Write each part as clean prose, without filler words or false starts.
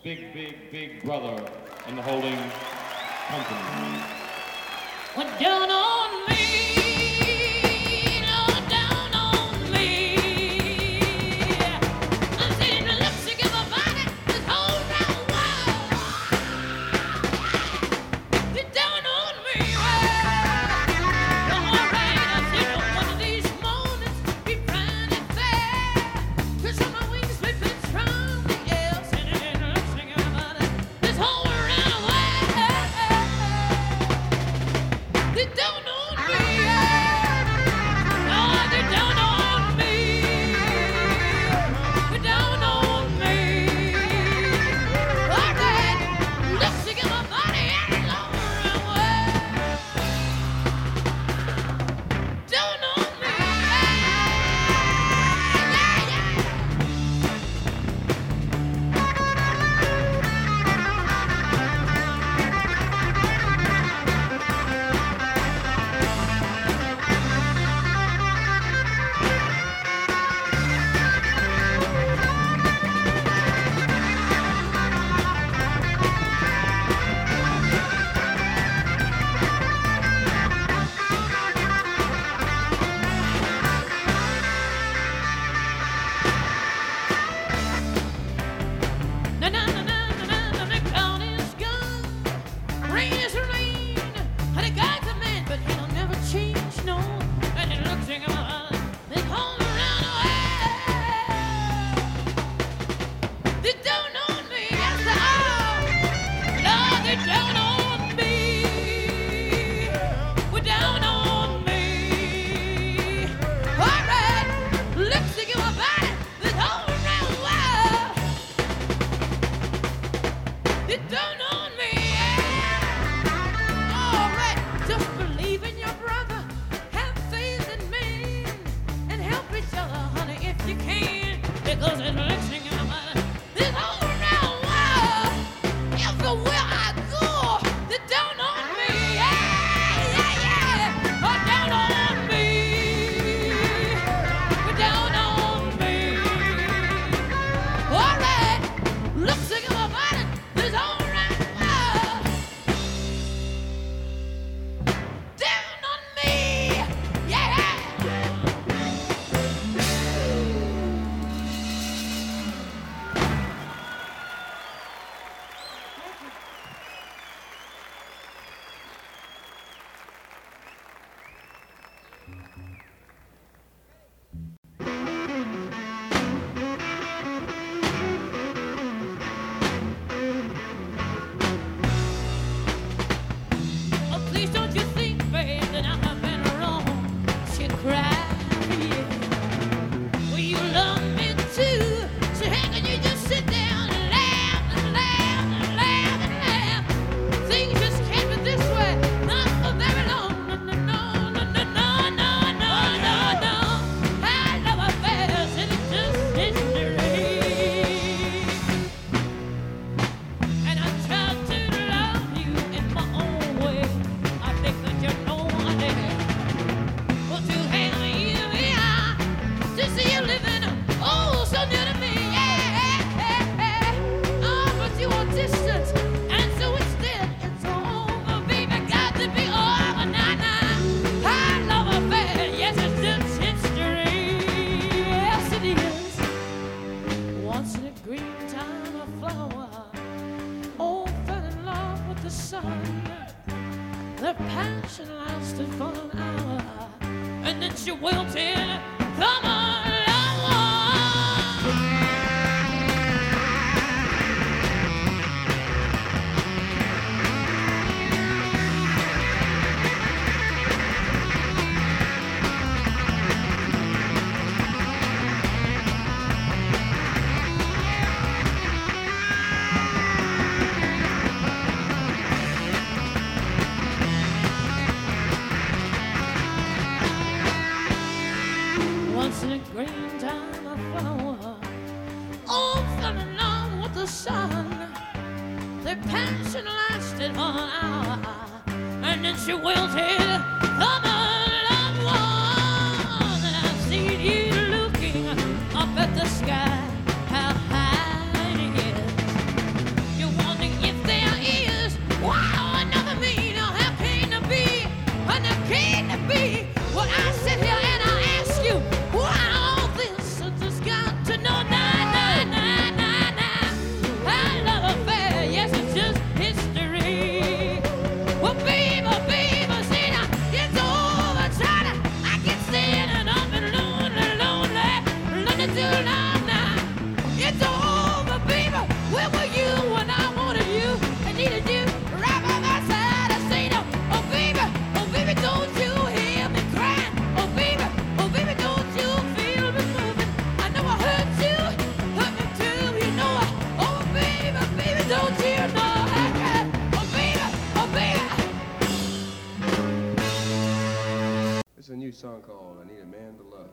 big brother in the holding company. Went down on me. song called I Need a Man to Love.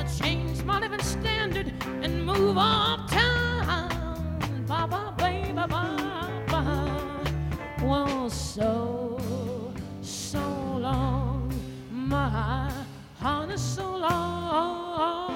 change my living standard and move uptown. Bye-bye, baby, bye-bye. Well, so long, my honey, so long.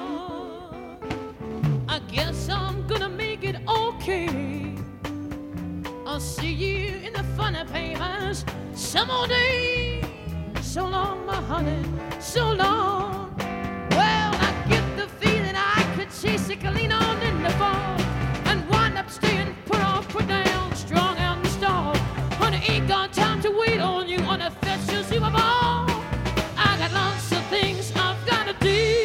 I guess I'm gonna make it okay. I'll see you in the funny papers some more day. So long, my honey, so long. Well, I get the feeling I could chase a clean on in the fall and wind up staying put off, put down, strung out and stalled. Honey, ain't got time to wait on you on a festival Super Bowl. I got lots of things I've gotta do.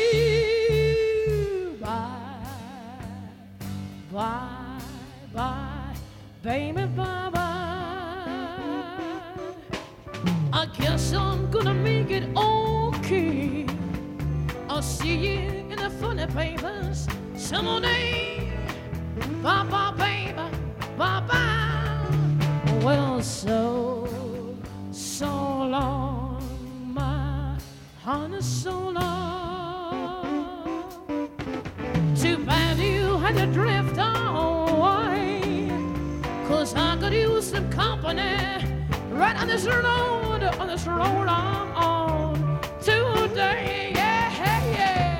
Bye, bye, baby, bye, bye. I guess I'm gonna make it okay. I'll see you in the funny papers some more day. Bye, bye, baby, bye, bye. Well, so long, my honey, so long. Too bad you had to drift away, 'cause I could use some company right on this road I'm on today. Yeah, yeah.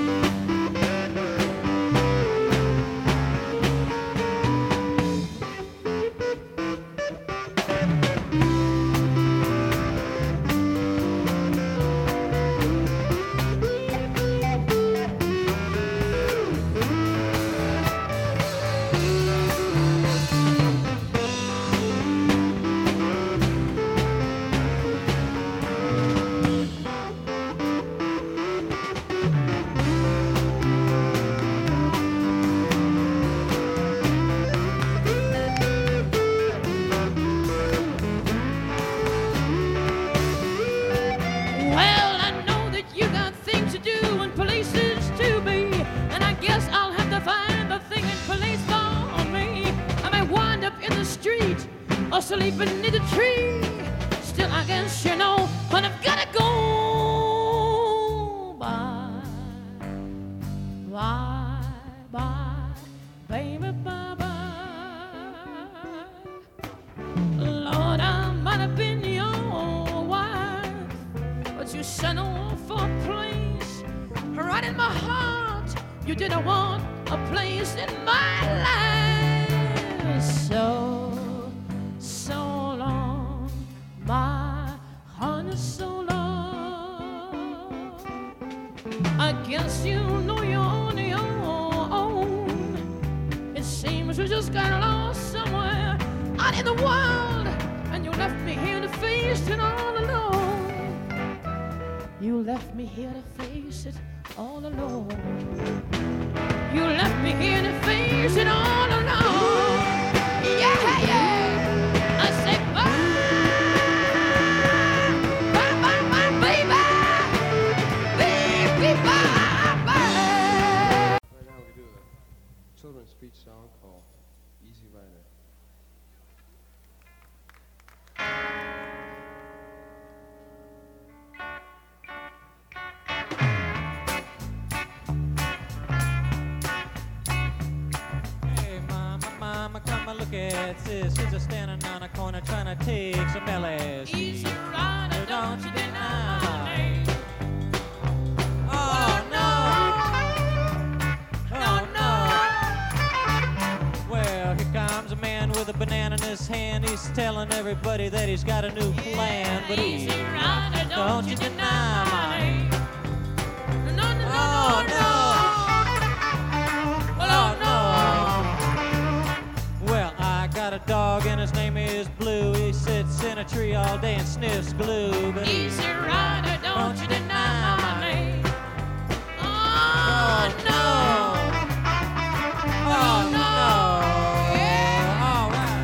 Or sleeping in the tree. Still, I guess you know, but I've gotta go. Bye, bye, bye, baby, bye, bye. Lord, I might have been your wife, but you sent off for a place right in my heart. You didn't want a place in my life. So long, my honey, so long. I guess you know you're on your own. It seems we just got lost somewhere out in the world, and you left me here to face it all alone. You left me here to face it all alone. You left me here to face it all alone. Yeah, yeah. I say bye, bye, bye, bye, baby, baby, bye, bye. Right now we do a children's speech song called Easy Rider. Mama, come and look at sis. She's a standing on a corner trying to take some LSD. Easy rider, don't you deny my name. Oh no! Oh no! Well, here comes a man with a banana in his hand. He's telling everybody that he's got a new plan, but Easy rider, don't you deny my name. No, no, Oh no! Oh no! Well, I got a dog and his name is Blue. He sits in a tree all day and sniffs glue. But Easy rider, don't you deny my name. oh no! Oh no! Yeah. All right.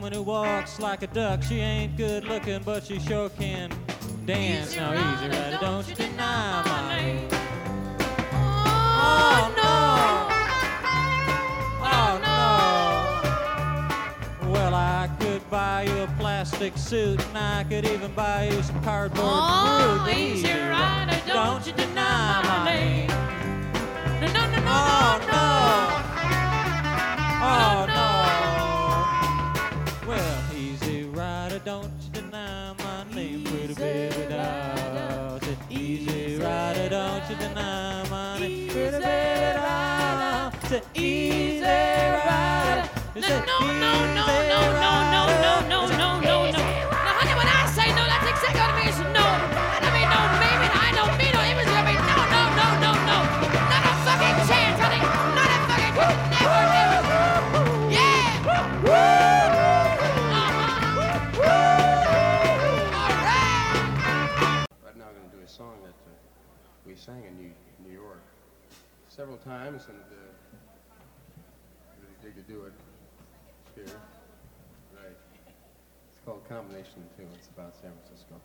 woman who walks like a duck. She ain't good looking, but she sure can dance. Now easy rider, don't you deny my name. Oh no, oh no. Well, I could buy you a plastic suit, and I could even buy you some cardboard fruit. Easy rider, don't you deny my name. No, no, no, Oh no, no, no. oh no. Well, easy rider, don't you deny my name, pretty baby doll. Said, easy rider, don't you deny my name, pretty baby doll. Said, easy rider. No, no, no, no, no, no, no, no, no, no, no. Now, honey, when I say no, that's exactly what it means. No. I don't mean no, maybe. I don't mean no. It was gonna be no, no, no, no, no. Not a fucking chance, honey. Not a fucking never, never. Yeah. All right. Right now I'm going to do a song that we sang in New York several times, and really dig to do it here. Right. It's called Combination 2. It's about San Francisco.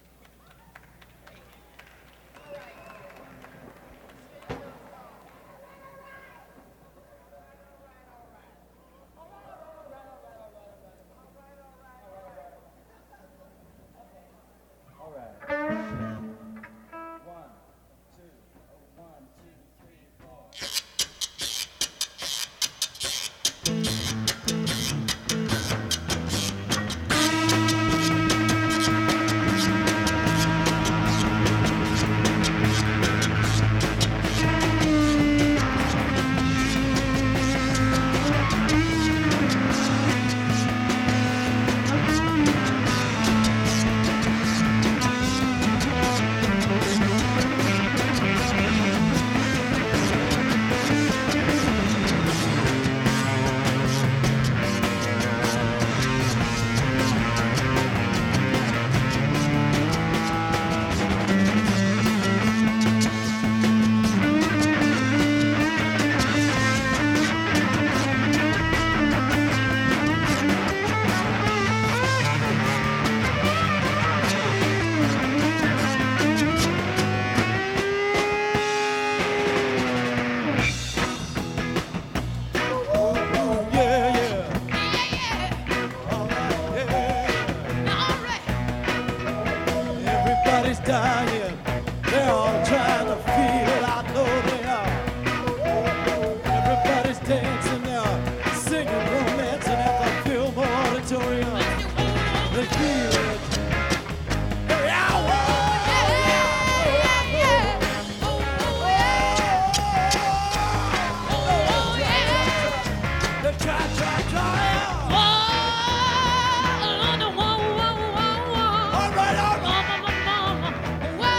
Everybody's dying, they're all trying to feel it, I know they are. Everybody's dancing, they're singing, romancing at the Fillmore Auditorium. They feel it. Hey, they try. All right.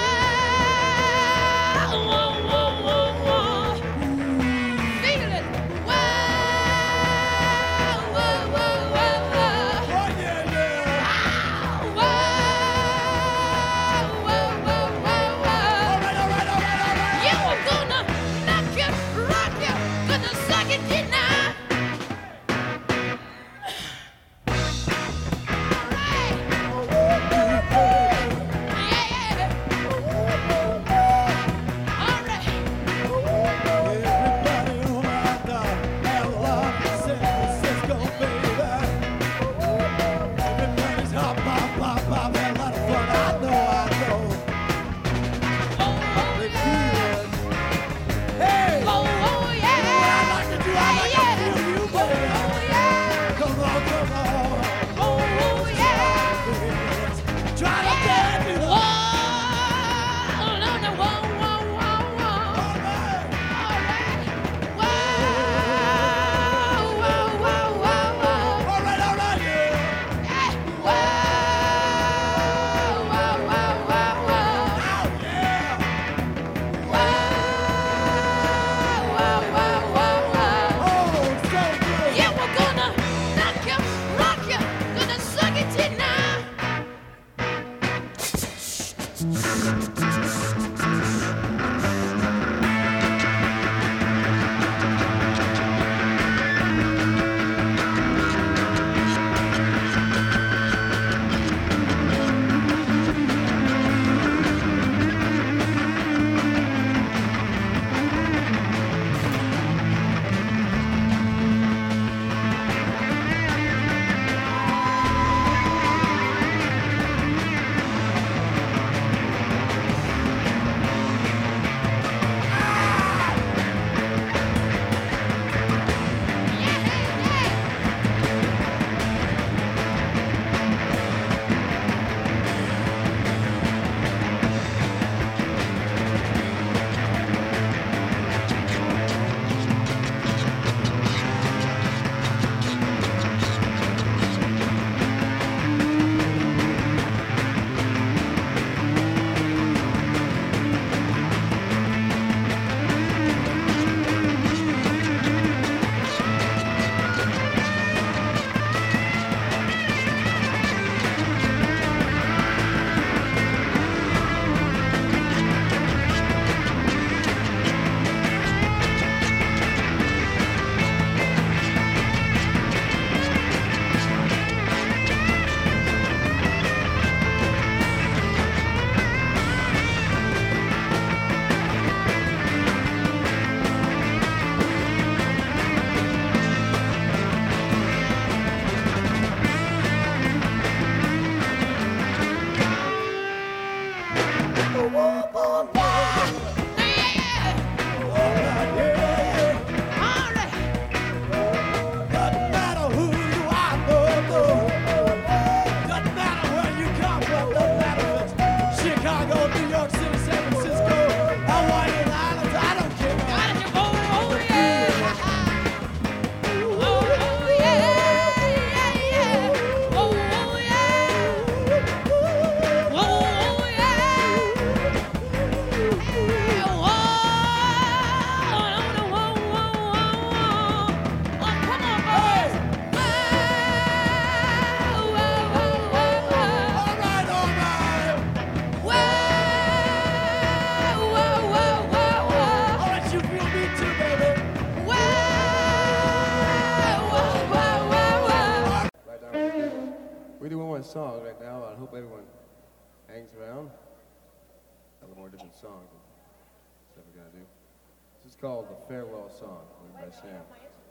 more songs right now. I hope everyone hangs around. A couple more different songs. That's what we're gonna do. This is called the Farewell Song, played by Sam.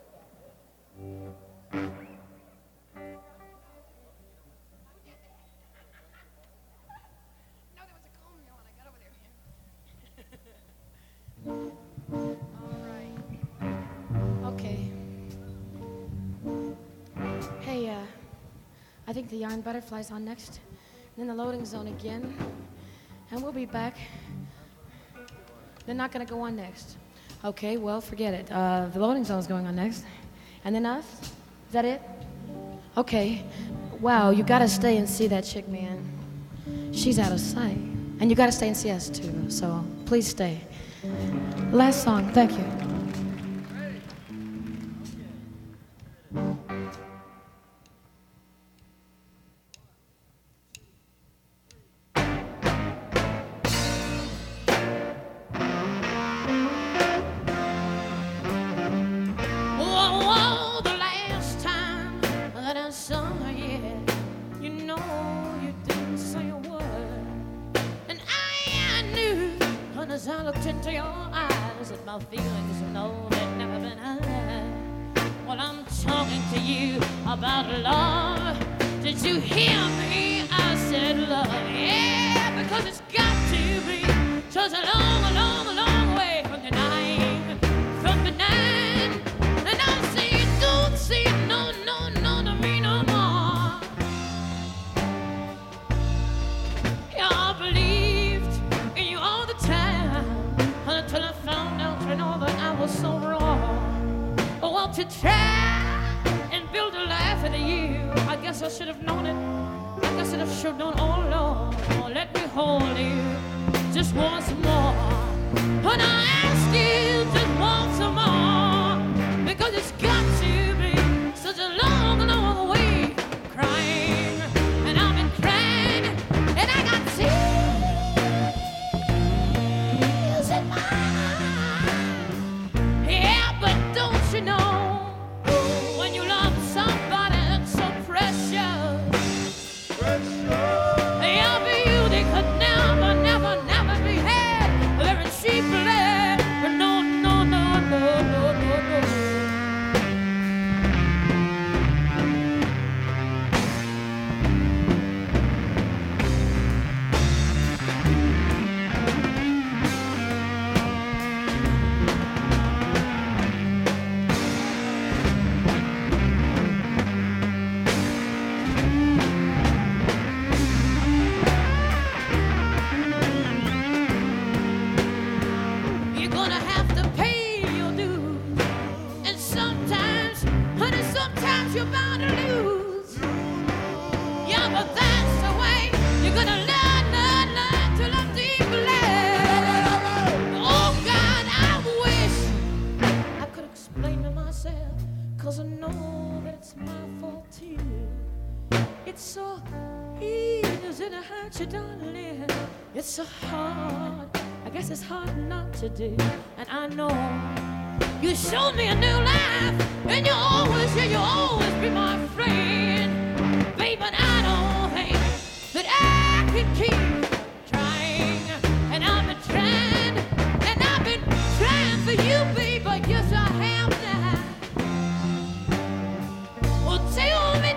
Okay. Hey, I think the Yarn Butterfly's on next. Then the Loading Zone again. And we'll be back. They're not gonna go on next. Okay, well, forget it. The Loading Zone's going on next. And then us? Is that it? Okay. Wow, you gotta stay and see that chick, man. She's out of sight. And you gotta stay and see us too, so please stay. Last song, thank you. Oh, the last time that I saw you, you know you didn't say a word. And I knew, and as I looked into your eyes, that my feelings, no, they'd never been high. Well, I'm talking to you about love. Did you hear me? I said love, yeah, because it's got to be such a long, long, long way from denying, from denying. And I say, don't say no, no, no to me no more. Yeah, I believed in you all the time until I found out, you know, that I was so wrong. I want to try and build a life with you. I guess I should have known it. I guess I should have known all along. Oh, let me hold you just once more. And I ask you just once more, because it's got to be such a long, long way crying. And I've been crying, and I got tears in my eyes. Yeah, but don't you know, when you love somebody that's so precious, your beauty could never, never, never be had very cheaply. No, no, no, no, no, no, no. You're gonna have to pay your dues. And sometimes, honey, sometimes you're bound to lose. Yeah, but that's the way you're gonna learn, learn, learn to love deeply. Oh God, I wish I could explain to myself, 'cause I know that it's my fault too. It's so easy to hurt you, darling. It's so hard. I guess it's hard not to do. And I know you showed me a new life, and you always be my friend. Babe, but I don't think that I can keep trying. And I've been trying, and I've been trying for you, babe, but yes, I have now. Well, tell me,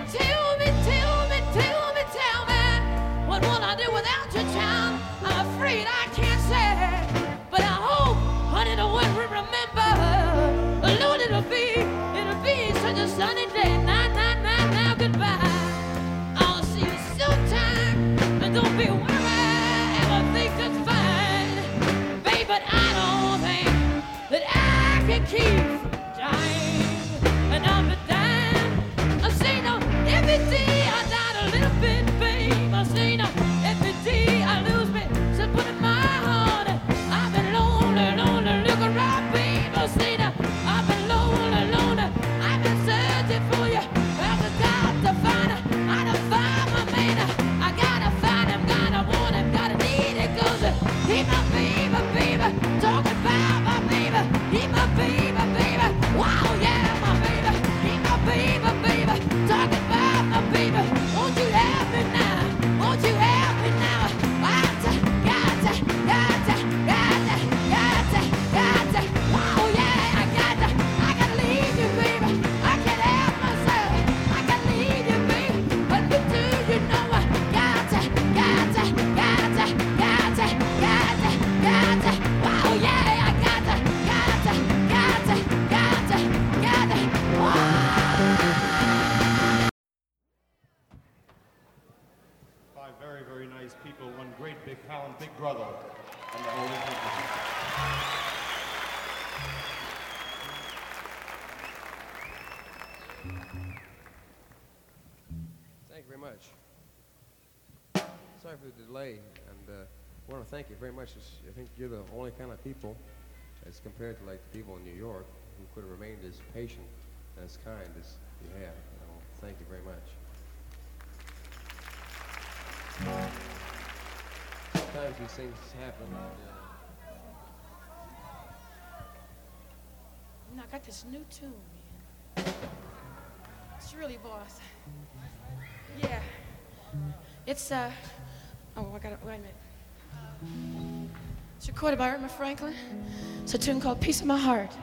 what will I do without you, child? I'm afraid I can't say, but I hope, honey, the one we remember. Lord, it'll be such a sunny day. Now, goodbye. I'll see you sometime, and don't be worried, everything's just fine. Babe, but I don't think that I can keep dying, and I'm dying. I say no, every day I died a little bit, babe. I say no, every day I lose me, so put in my heart. I've been lonely, lonely, look around, babe. I say no, I've been lonely, lonely. I've been searching Thank you very much. Sorry for the delay, and I want to thank you very much. I think you're the only kind of people, as compared to like the people in New York, who could have remained as patient and as kind as you have. Thank you very much. Sometimes these things happen. I got this new tune, man. It's really boss. Yeah. It's, oh, I got it, wait a minute. It's recorded by Irma Franklin. It's a tune called Piece of My Heart.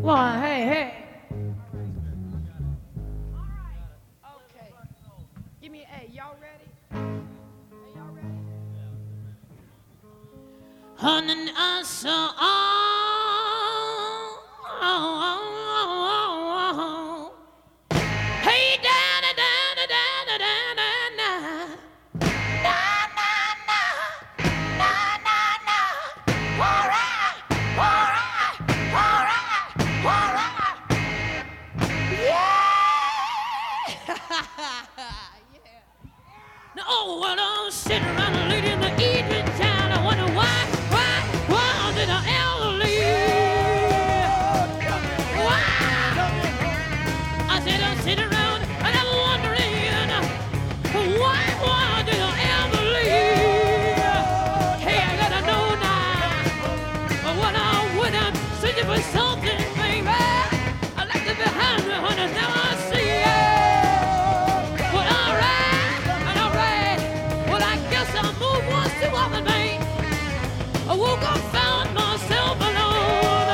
One, hey, hey. Okay. Give me A. Y'all ready? Are y'all ready? Honey, I saw hey, da da da da da da da da da na na na na na na. All right, all right, all right, all right. Yeah. Yeah. Now, oh, well, I'm sitting around late in the evening time. I wonder why did I ever leave? Why? I said I'm sitting around and I'm wondering why did I ever leave? Hey, I gotta know now. When I'm searching for something, baby, I like to be behind me, honey. Now I see it. Well, alright, and alright. Well, I guess I'll move once too often, babe. I woke up, found myself alone.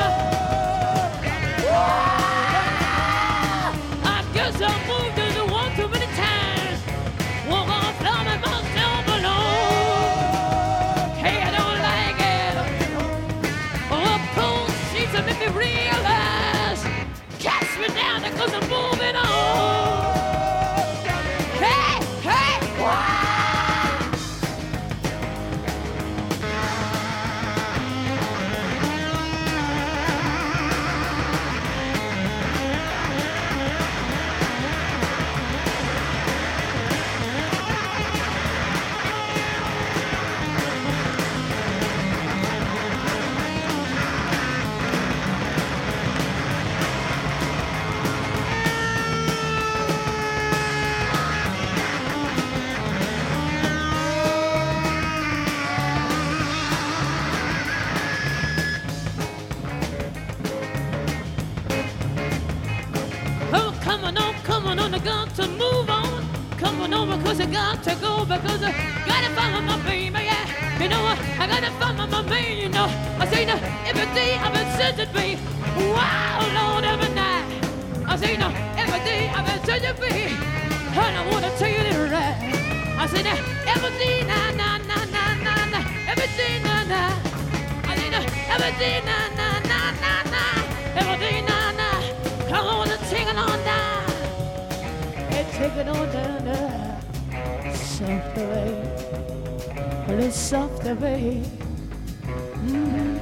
I guess I moved as one too many times. Woke up, found myself alone. Hey, I don't like it. Oh, cold sheets that make me realize. Catch me down because I'm moving on. Hey, hey, why? Oh, coming on, I got to move on. Coming on because I got to go because I gotta find my baby, yeah. You know, I gotta find my baby, you know. I say, now, every day I've been searching, babe. Wow, Lord, every night. I say, now, every day I've been searching, babe. And I wanna tell you the right. I say, now, every day, na, na, na, na, na, na. Every day, na, na. I say, now, every day, na, na, na, na, na. Every day, na, na. Come on and take it on down. And take it on down now. Soft away. A little soft away. Mm-hmm.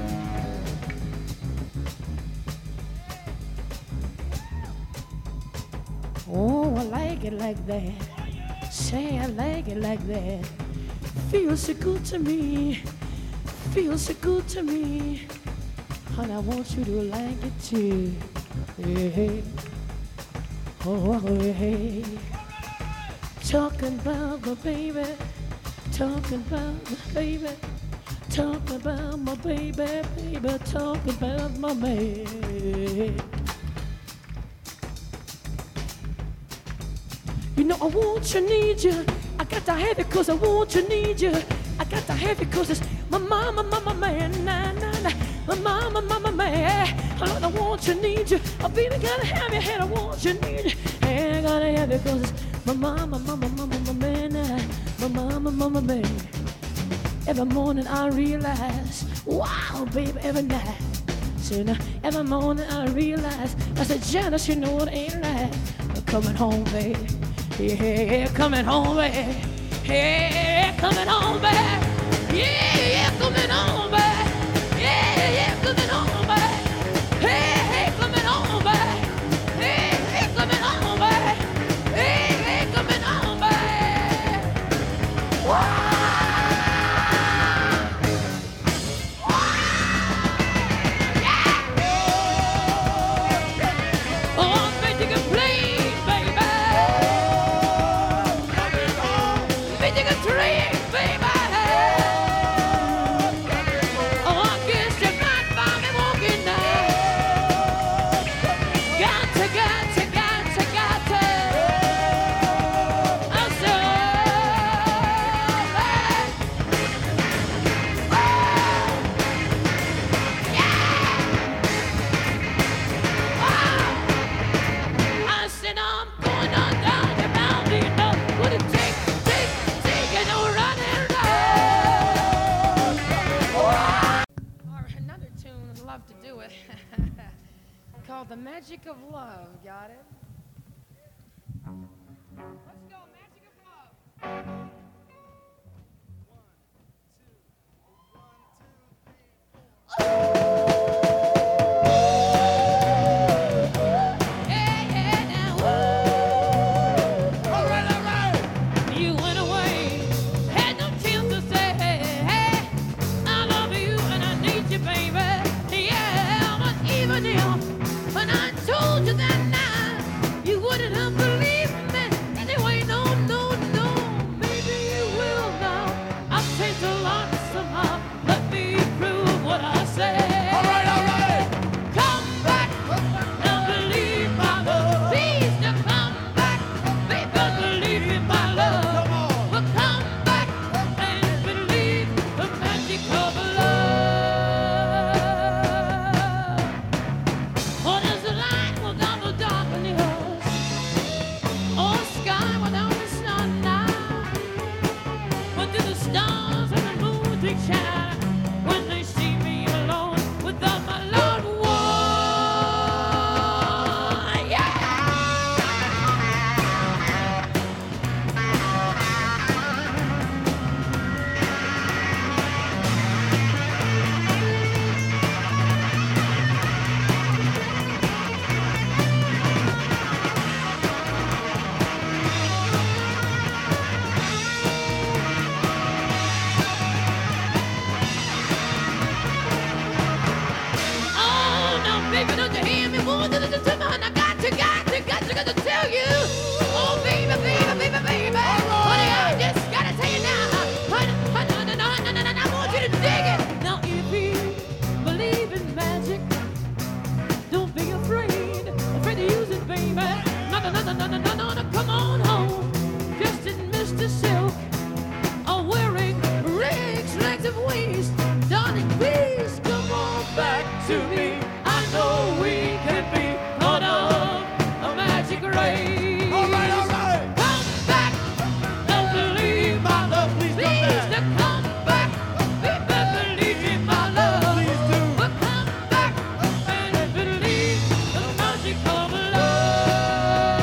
Oh, I like it like that. Say I like it like that. Feels so good to me. Feels so good to me. And I want you to like it too. Hey, oh, hey. Talking about my baby, talking about my baby, talking about my baby, baby, talking about my man. You know I want you, need you. I got to have it 'cause I want you, need you. I got to have it 'cause it's my mama, man, nah, nah, nah. My mama, man. I want you, need you. Oh, baby, gotta have your head. I want you, need you. And I gotta have it 'cause it's my mama, man. My mama, man. Every morning I realize, wow, baby, every night. So now, every morning I realize, I said, Janice, you know it ain't right. I'm coming home, baby. Yeah, coming home, baby. Yeah, coming home, baby. Yeah, coming home, baby. Yeah, coming home, baby. Hey, coming home, baby. Hey, coming home, baby. Hey, coming home, baby. Wow. another tune. I'd love to do it. Called The Magic of Love. Got it? Let's go, Magic of Love. You went away, had no chance to say, hey, I love you and I need you, baby. Yeah, but even if when I told you that night, you wouldn't have believed me. Anyway, no, no, no, maybe you will now. I've changed a lot somehow. Let me prove what I say. All right. Come back and believe my love. Please now come back, baby, believe in my love. But come back and believe the magic of love. For there's a light without the darkness, or a sky without the sun now. But do the stars and the moon take shine when they see me alone without my loved one? Yeah! Oh, no, baby, don't you hear me? More than the time I got to tell you. Oh, baby. Honey, I just gotta tell you now. I want you to dig it. Now, if you believe in magic, don't be afraid to use it, baby. No, come on home. Just in Mr. Silk, are wearing rags, legs of waist. Darling, please come on back to me. I know we can be part of a magic race. All right. Come back and believe my love. Please come back. Baby, believe in my love. Please do. But come back and believe the magic of love.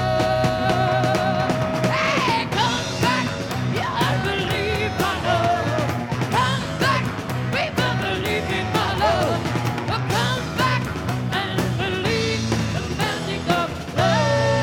Hey, come back. Yeah, I believe my love. Come back. Baby, believe in my love. But come back and believe the magic of love.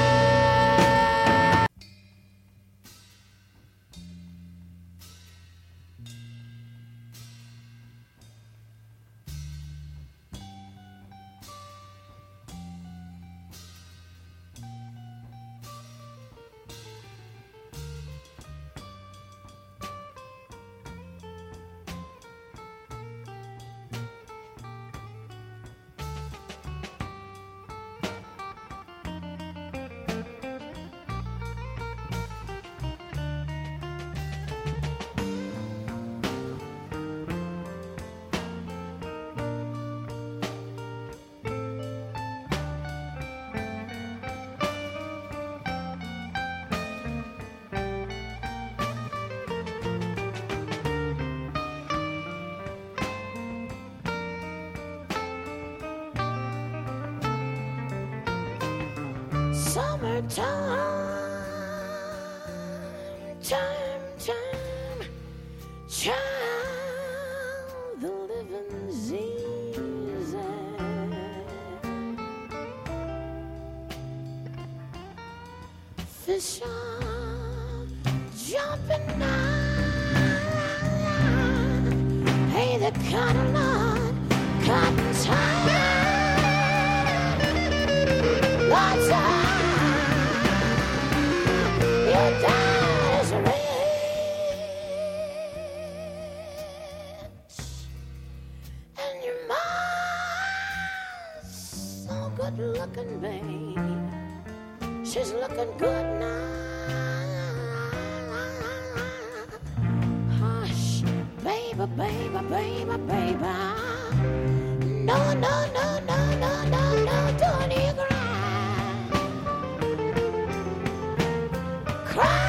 Summertime, child, the living's easy. Fish are jumping out. Hey, the cotton on cotton time. Lots of your dad's rich, and your mom's so good looking, babe. She's looking good now. Hush, baby, baby, baby, baby. No, no, no, no, no, no, no, don't you cry. Cry.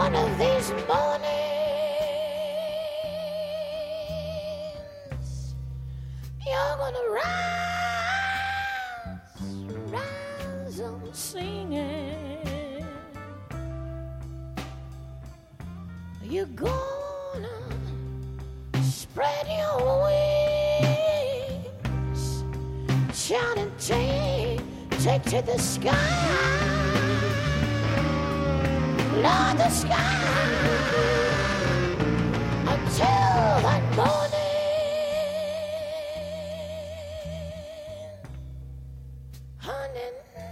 One of these mornings, you're gonna rise on singing. You're gonna spread your wings, shout and take to the sky. Lord, the sky until that morning, honey.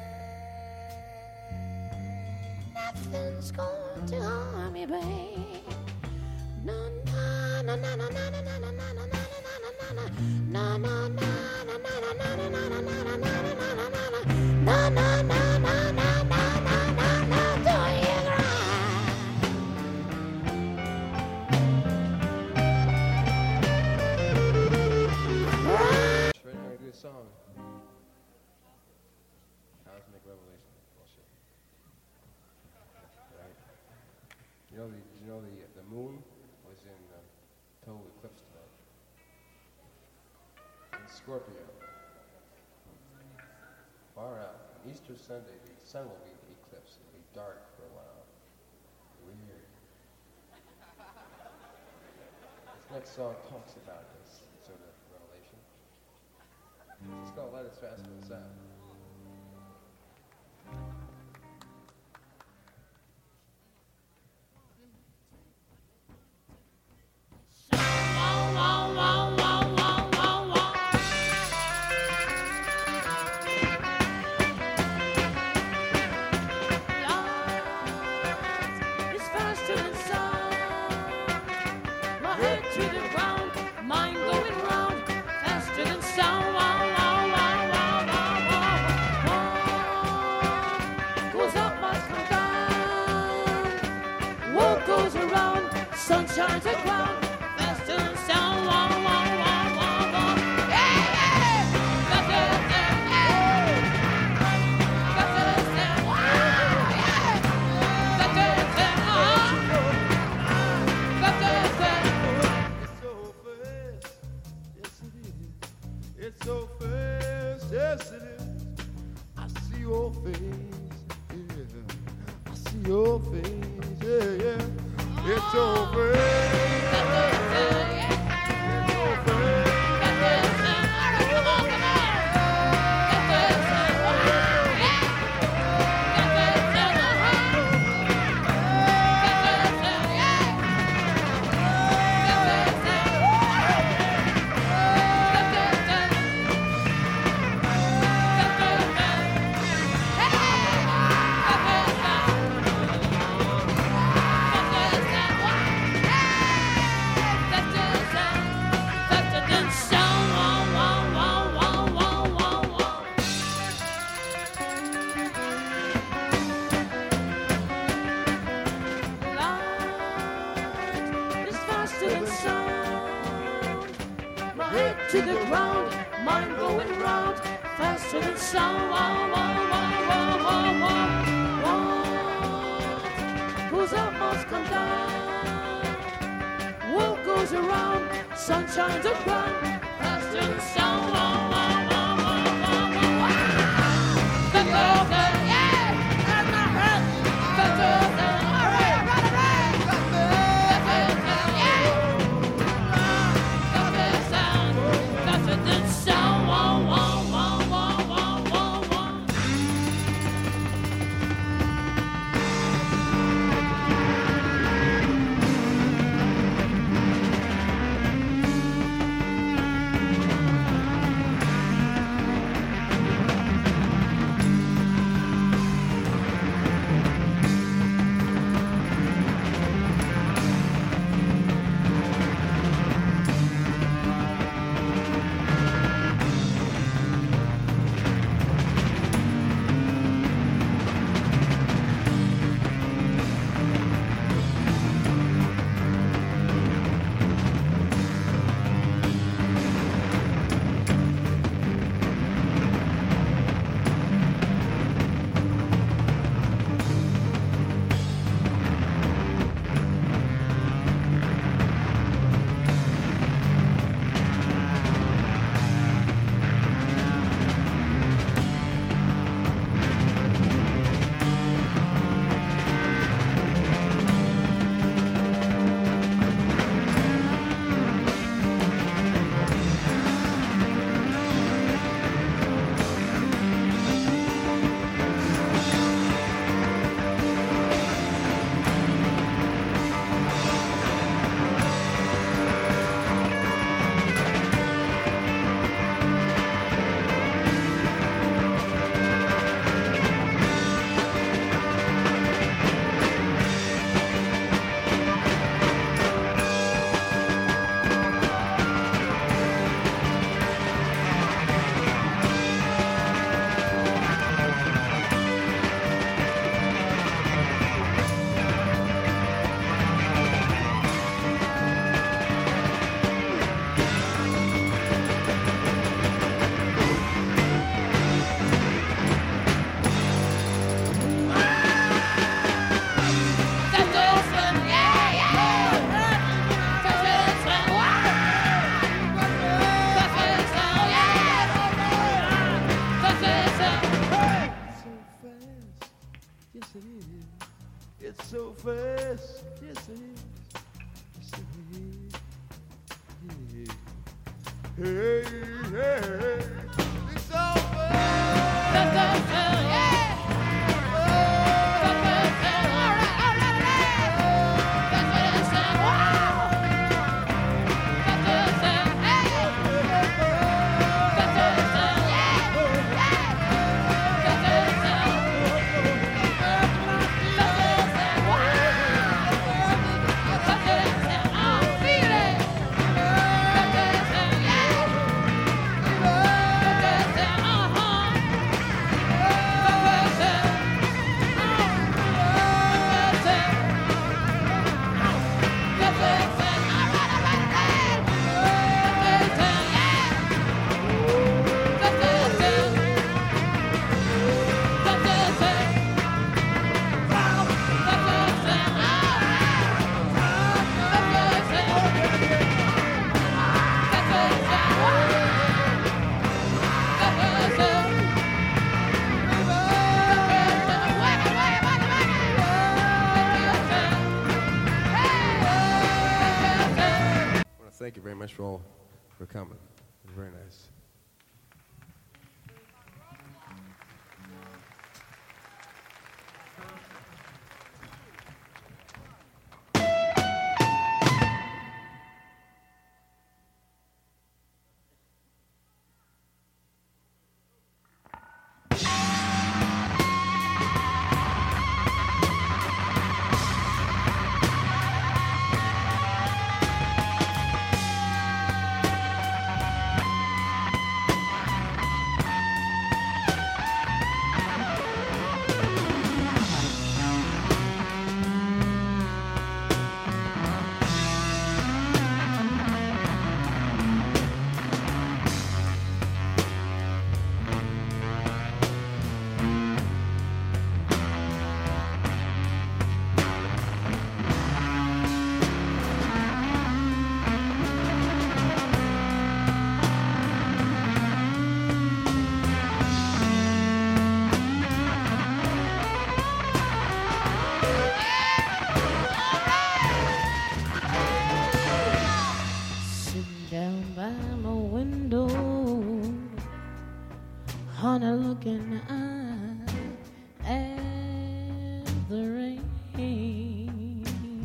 Nothing's going to harm you, babe. No, no, no, no, no, no, no, no, no, no, no, no, no, no, no. Song. Cosmic Revelation. Bullshit. Right. You know the moon was in total eclipse tonight. In Scorpio. Far out. Easter Sunday, the sun will be eclipsed. It'll be dark for a while. Weird. This next song talks about this sort of revelation. It's called Let Us Fast and Sound. It's faster than sound. My head to the ground, mind going round, faster than sound. Sun shines the ground, faster than sound. Yeah, yeah. Faster than sound. Yeah. Faster than sound. Wow, yeah. Faster than sound. Faster than sound. It's so fast, yes it is. I see your face, yeah. I see your face, yeah, yeah. It's over. To the ground, mind going round, faster than sound. Goes up must come down. World goes around, sun shines upon, faster than sound. Yes, yes it is. Yes it is. Hey, hey, hey. It's over. Thank you very much for coming. It was very nice. Honey, looking at the rain.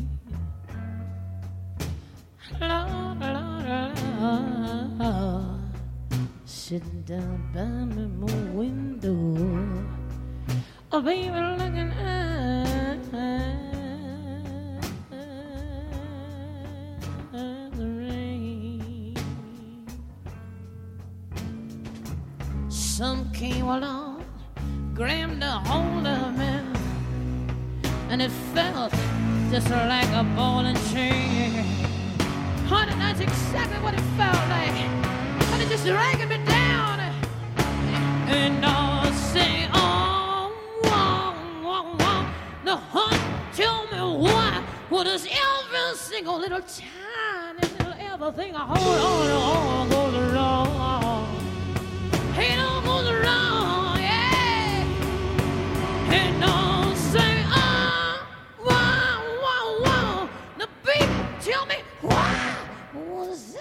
Lord, Lord, Lord, sitting down by my window. Oh, baby, looking at the rain. Some came along, grabbed a hold of me, and it felt just like a ball and chain. Honey, that's exactly what it felt like. Honey, just dragging me down. And I'll say, oh, whoa, whoa, whoa. Now, honey, tell me why. What does every single little tiny little everything I hold on goes wrong? It all goes wrong, yeah. And I'll say, oh, whoa, whoa, whoa. Now, baby, tell me why was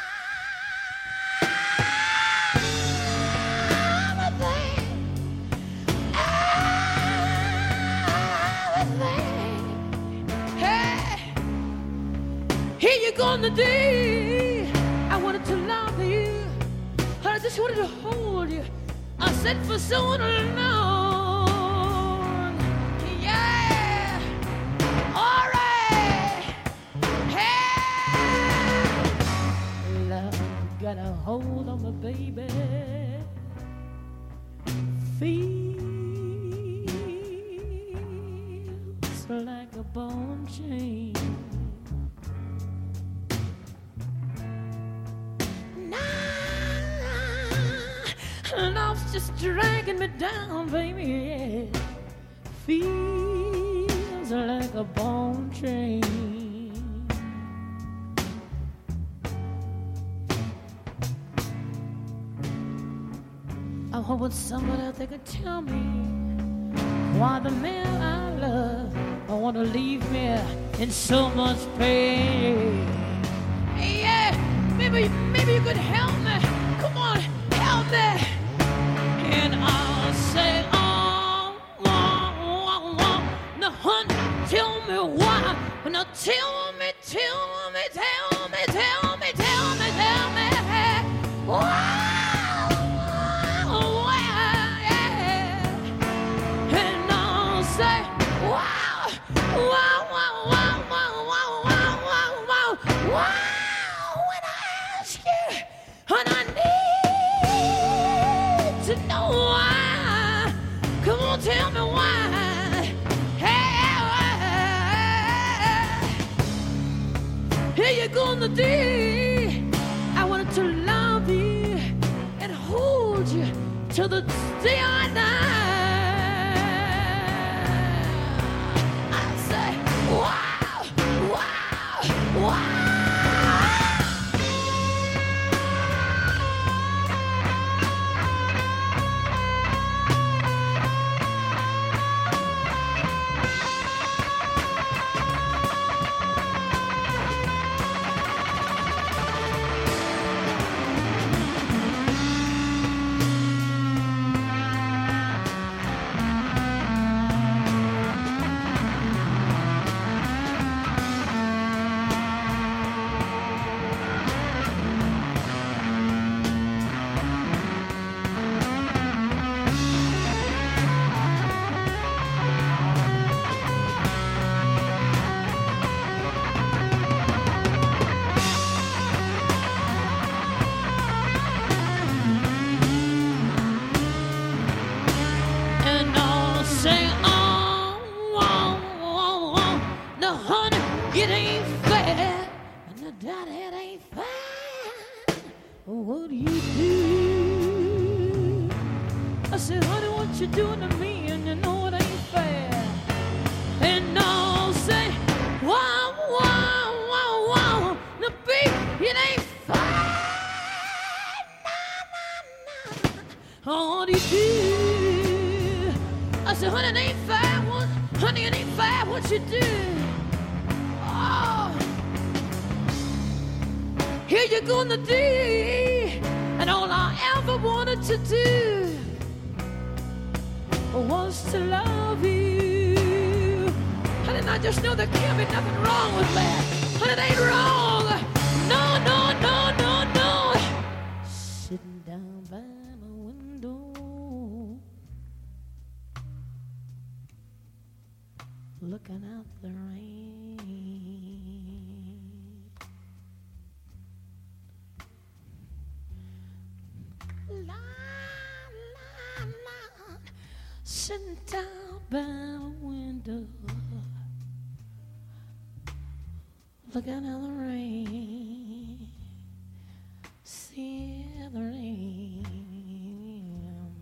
here you go on the day I wanted to love you. I just wanted to hold you. I said for so long. Yeah. All right. Hey. Love got a hold on my baby. Feels like a bone chain. Love's just dragging me down, baby. Yeah. Feels like a bone chain. I'm hoping somebody out there could tell me why the man I love I want to leave me in so much pain. Yeah, maybe you could help me. Come on, help me. And I'll say, oh, now honey, tell me why. Now tell me why. Tell me why. Here you go on the day I wanted to love you and hold you till the day I die. I say, wow, wow, wow. What do you do? I said, honey, what you doing to me? And you know it ain't fair. And I'll say, wow, wow, wow, wow. The beat, it ain't fair. Nah. Oh, what do you do? I said, honey, it ain't fair. What? Honey, it ain't fair. What you do? Oh. Here you go on the day, and all I ever wanted to do was to love you. Honey, I just know there can't be nothing wrong with that. Honey, it ain't wrong. No, no, no, no, no. Sitting down by my window, looking out the rain. La, la, la. Sitting down by a window, looking at the rain, see the rain.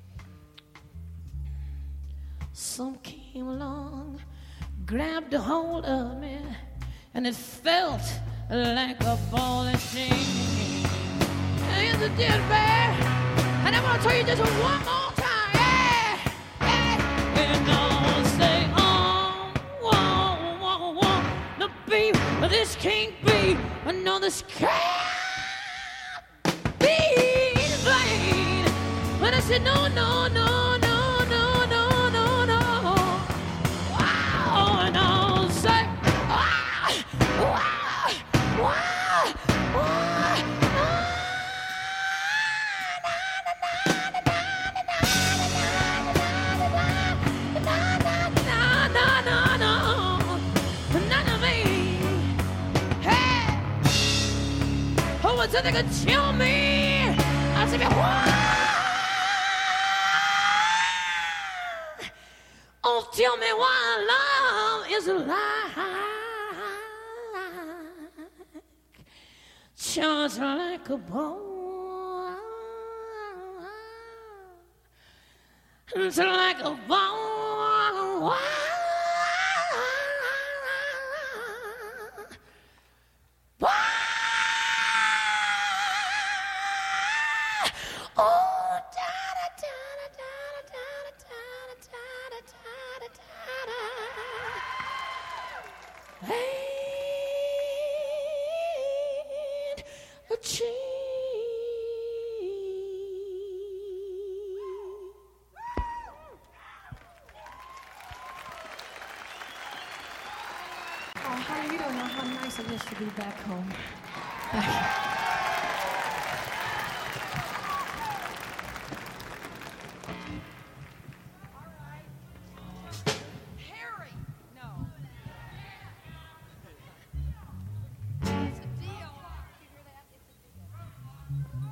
Some came along, grabbed a hold of me, and it felt like a ball and chain. Here's a dead bear, and I'm gonna tell you just one more time, yeah, yeah. And I'll say, oh, whoa, whoa, whoa, the beat, this can't be, no, this can't be in vain. But I said, no, no, no, no, no, no, no, no. Wow, and I'll say, wow, wow, wow, wow. So they could chill me. I said, oh, tell me why love is like, just like a ball, just like a ball. ain't a change. Oh, honey, you don't know how nice it is to be back home. Harry! No. It's a deal. You hear that? It's a deal.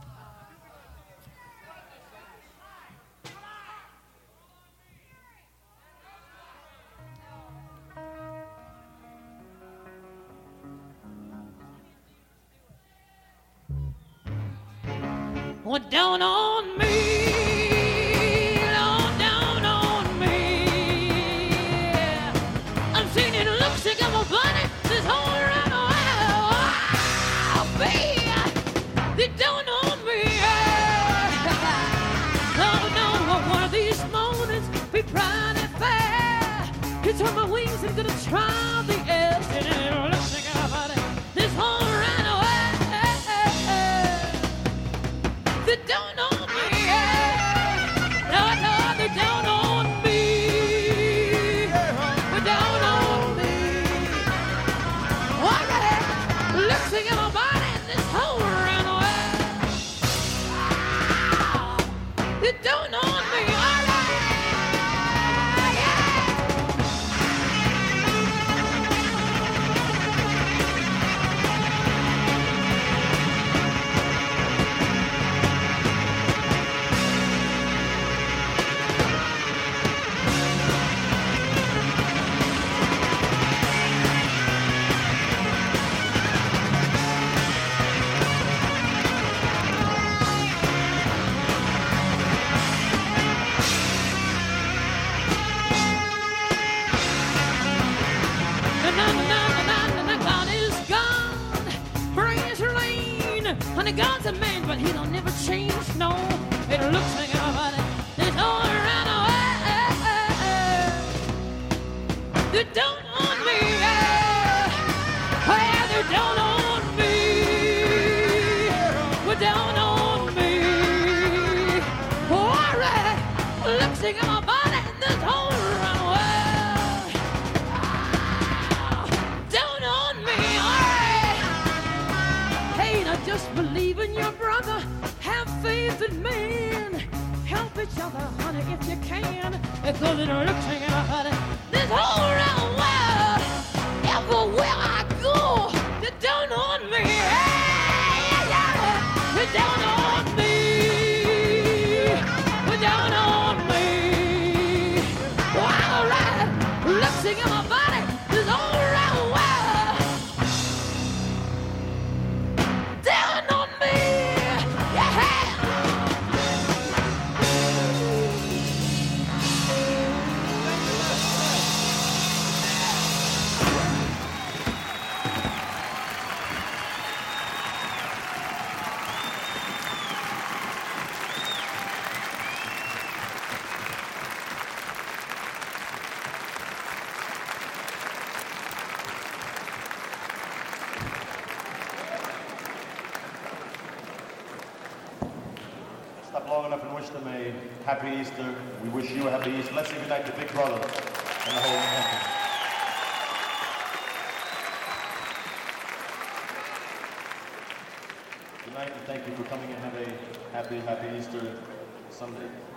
Well, down on me, Lord, down on me. I'm seeing it looks like I'm a bunny. This whole run away, they down on me. Oh no, one of these mornings be bright and fair. It's on my wings and gonna try the air. And it looks like I'm a bunny. This whole run away. They don't own me, no, they don't own me, they don't own me. What the heck? Looks like my body in this whole runaway. They don't own me, all right, yeah. God is gone, praise rain. Honey, God's a man, but he don't never change, no. It looks like everybody is all around away. They don't own me, well, they don't own me. Well, don't own me. All right, looks like everybody in this whole runaway. Just believe in your brother, have faith in man. Help each other, honey, if you can. Because it looks like honey, this whole round world, everywhere I go, they don't own me. Hey, yeah, they don't own me. They don't own me. All right, looks like my body, this whole round world. Down on me, yeah. Stop long enough and wish them a happy Easter. We wish you a happy Easter. Let's say goodnight to Big Brother and the whole company. Good night and thank you for coming and have a happy Easter Sunday.